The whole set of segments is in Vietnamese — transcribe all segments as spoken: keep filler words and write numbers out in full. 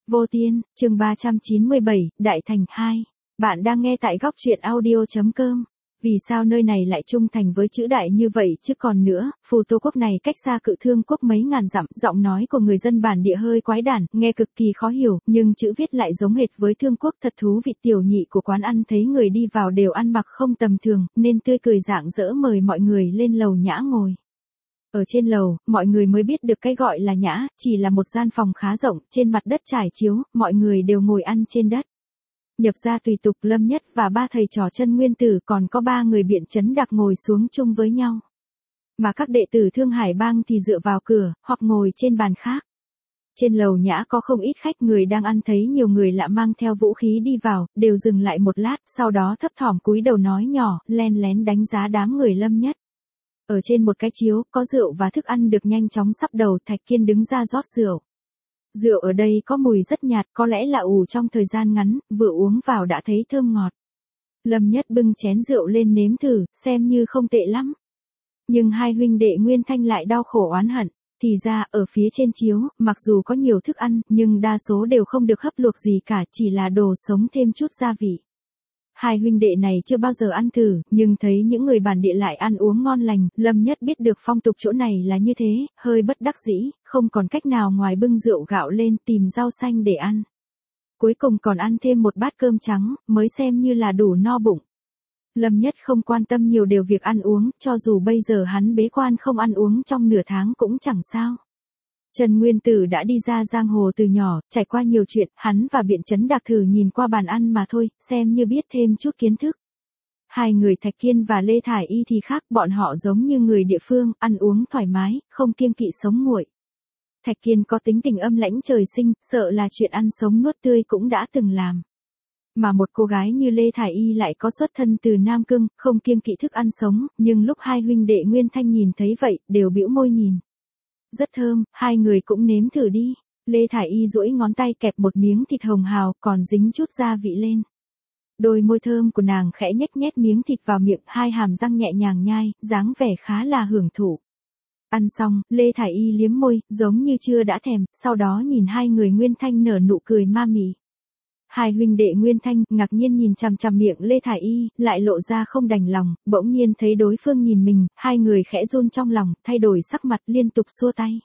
Vô Tiên, chương ba trăm chín mươi bảy, Đại Thành hai. Bạn đang nghe tại góc truyện audio.com. Vì sao nơi này lại trung thành với chữ đại như vậy chứ còn nữa, Phù Tô quốc này cách xa Cự Thương quốc mấy ngàn dặm, giọng nói của người dân bản địa hơi quái đản, nghe cực kỳ khó hiểu, nhưng chữ viết lại giống hệt với Thương quốc. Thật thú vị. Tiểu nhị của quán ăn thấy người đi vào đều ăn mặc không tầm thường, nên tươi cười rạng rỡ mời mọi người lên lầu nhã ngồi. Ở trên lầu, mọi người mới biết được cái gọi là nhã, chỉ là một gian phòng khá rộng, trên mặt đất trải chiếu, mọi người đều ngồi ăn trên đất. Nhập gia tùy tục Lâm Nhất và ba thầy trò Chân Nguyên Tử còn có ba người biện trấn đặc ngồi xuống chung với nhau. Mà các đệ tử Thương Hải Bang thì dựa vào cửa, hoặc ngồi trên bàn khác. Trên lầu nhã có không ít khách, người đang ăn thấy nhiều người lạ mang theo vũ khí đi vào, đều dừng lại một lát, sau đó thấp thỏm cúi đầu nói nhỏ, len lén đánh giá đám người Lâm Nhất. Ở trên một cái chiếu, có rượu và thức ăn được nhanh chóng sắp đầu. Thạch Kiên đứng ra rót rượu. Rượu ở đây có mùi rất nhạt, có lẽ là ủ trong thời gian ngắn, vừa uống vào đã thấy thơm ngọt. Lâm Nhất bưng chén rượu lên nếm thử, xem như không tệ lắm. Nhưng hai huynh đệ Nguyên Thanh lại đau khổ oán hận. Thì ra, ở phía trên chiếu, mặc dù có nhiều thức ăn, nhưng đa số đều không được hấp luộc gì cả, chỉ là đồ sống thêm chút gia vị. Hai huynh đệ này chưa bao giờ ăn thử, nhưng thấy những người bản địa lại ăn uống ngon lành, Lâm Nhất biết được phong tục chỗ này là như thế, hơi bất đắc dĩ, không còn cách nào ngoài bưng rượu gạo lên tìm rau xanh để ăn. Cuối cùng còn ăn thêm một bát cơm trắng, mới xem như là đủ no bụng. Lâm Nhất không quan tâm nhiều điều việc ăn uống, cho dù bây giờ hắn bế quan không ăn uống trong nửa tháng cũng chẳng sao. Trần Nguyên Tử đã đi ra giang hồ từ nhỏ, trải qua nhiều chuyện, hắn và biện trấn đặc thử nhìn qua bàn ăn mà thôi, xem như biết thêm chút kiến thức. Hai người Thạch Kiên và Lê Thải Y thì khác, bọn họ giống như người địa phương, ăn uống thoải mái, không kiêng kỵ sống nguội. Thạch Kiên có tính tình âm lãnh trời sinh, sợ là chuyện ăn sống nuốt tươi cũng đã từng làm. Mà một cô gái như Lê Thải Y lại có xuất thân từ Nam Cương, không kiêng kỵ thức ăn sống, nhưng lúc hai huynh đệ Nguyên Thanh nhìn thấy vậy, đều bĩu môi nhìn. Rất thơm, hai người cũng nếm thử đi. Lê Thải Y duỗi ngón tay kẹp một miếng thịt hồng hào, còn dính chút gia vị lên. Đôi môi thơm của nàng khẽ nhếch nhét miếng thịt vào miệng, hai hàm răng nhẹ nhàng nhai, dáng vẻ khá là hưởng thụ. Ăn xong, Lê Thải Y liếm môi, giống như chưa đã thèm, sau đó nhìn hai người Nguyên Thanh nở nụ cười ma mị. Hai huynh đệ Nguyên Thanh ngạc nhiên nhìn chằm chằm miệng Lê Thải Y, lại lộ ra không đành lòng, bỗng nhiên thấy đối phương nhìn mình, hai người khẽ run trong lòng, thay đổi sắc mặt liên tục xua tay.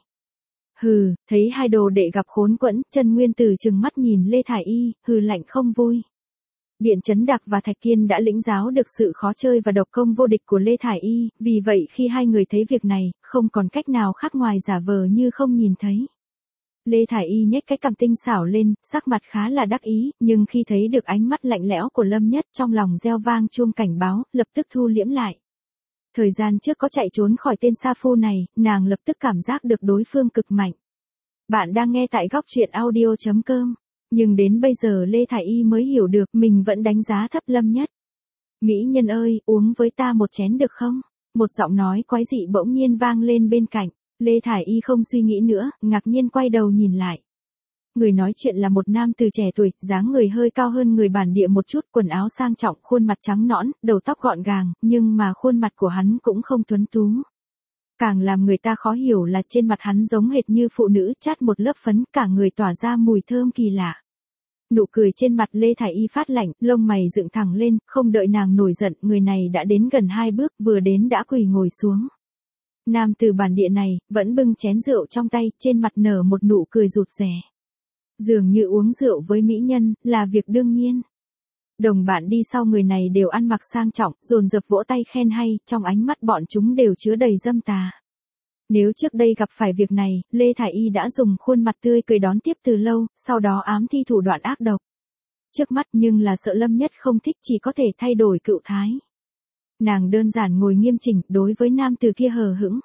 Hừ, thấy hai đồ đệ gặp khốn quẫn, Trần Nguyên Tử trừng mắt nhìn Lê Thải Y, hừ lạnh không vui. Biện Trấn Đặc và Thạch Kiên đã lĩnh giáo được sự khó chơi và độc công vô địch của Lê Thải Y, vì vậy khi hai người thấy việc này, không còn cách nào khác ngoài giả vờ như không nhìn thấy. Lê Thải Y nhếch cái cằm tinh xảo lên, sắc mặt khá là đắc ý, nhưng khi thấy được ánh mắt lạnh lẽo của Lâm Nhất, trong lòng reo vang chuông cảnh báo, lập tức thu liễm lại. Thời gian trước có chạy trốn khỏi tên sa phu này, nàng lập tức cảm giác được đối phương cực mạnh. Bạn đang nghe tại góc truyện audio.com. Nhưng đến bây giờ Lê Thải Y mới hiểu được mình vẫn đánh giá thấp Lâm Nhất. Mỹ nhân ơi, uống với ta một chén được không? Một giọng nói quái dị bỗng nhiên vang lên bên cạnh. Lê Thải Y không suy nghĩ nữa, ngạc nhiên quay đầu nhìn lại. Người nói chuyện là một nam từ trẻ tuổi, dáng người hơi cao hơn người bản địa một chút, quần áo sang trọng, khuôn mặt trắng nõn, đầu tóc gọn gàng, nhưng mà khuôn mặt của hắn cũng không tuấn tú. Càng làm người ta khó hiểu là trên mặt hắn giống hệt như phụ nữ chát một lớp phấn, cả người tỏa ra mùi thơm kỳ lạ. Nụ cười trên mặt Lê Thải Y phát lạnh, lông mày dựng thẳng lên, không đợi nàng nổi giận, người này đã đến gần hai bước, vừa đến đã quỳ ngồi xuống. Nam từ bản địa này, vẫn bưng chén rượu trong tay, trên mặt nở một nụ cười rụt rè. Dường như uống rượu với mỹ nhân, là việc đương nhiên. Đồng bạn đi sau người này đều ăn mặc sang trọng, dồn dập vỗ tay khen hay, trong ánh mắt bọn chúng đều chứa đầy dâm tà. Nếu trước đây gặp phải việc này, Lê Thải Y đã dùng khuôn mặt tươi cười đón tiếp từ lâu, sau đó ám thi thủ đoạn ác độc. Trước mắt nhưng là sợ Lâm Nhất không thích, chỉ có thể thay đổi cựu thái. Nàng đơn giản ngồi nghiêm chỉnh, đối với nam từ kia hờ hững.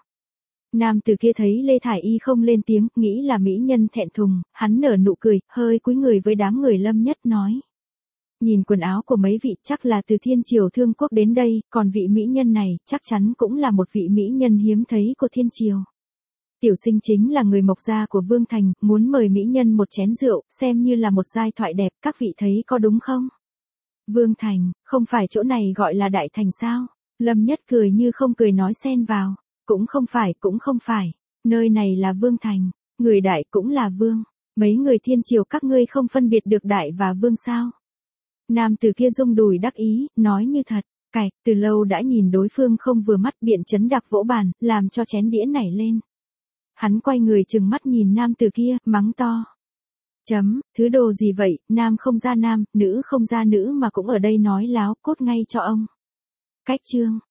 Nam từ kia thấy Lê Thải Y không lên tiếng, nghĩ là mỹ nhân thẹn thùng, hắn nở nụ cười, hơi cúi người với đám người Lâm Nhất nói. Nhìn quần áo của mấy vị chắc là từ Thiên Triều Thương Quốc đến đây, còn vị mỹ nhân này chắc chắn cũng là một vị mỹ nhân hiếm thấy của Thiên Triều. Tiểu sinh chính là người mộc gia của Vương Thành, muốn mời mỹ nhân một chén rượu, xem như là một giai thoại đẹp, các vị thấy có đúng không? Vương Thành, không phải chỗ này gọi là Đại Thành sao? Lâm Nhất cười như không cười nói xen vào. Cũng không phải, cũng không phải. Nơi này là Vương Thành. Người đại cũng là vương. Mấy người thiên triều các ngươi không phân biệt được đại và vương sao? Nam tử kia rung đùi đắc ý, nói như thật. Cạch, từ lâu đã nhìn đối phương không vừa mắt, Biện Chấn đặc vỗ bàn, làm cho chén đĩa nảy lên. Hắn quay người trừng mắt nhìn nam tử kia, mắng to. Chấm, thứ đồ gì vậy, nam không ra nam, nữ không ra nữ mà cũng ở đây nói láo, cốt ngay cho ông. Cách chương.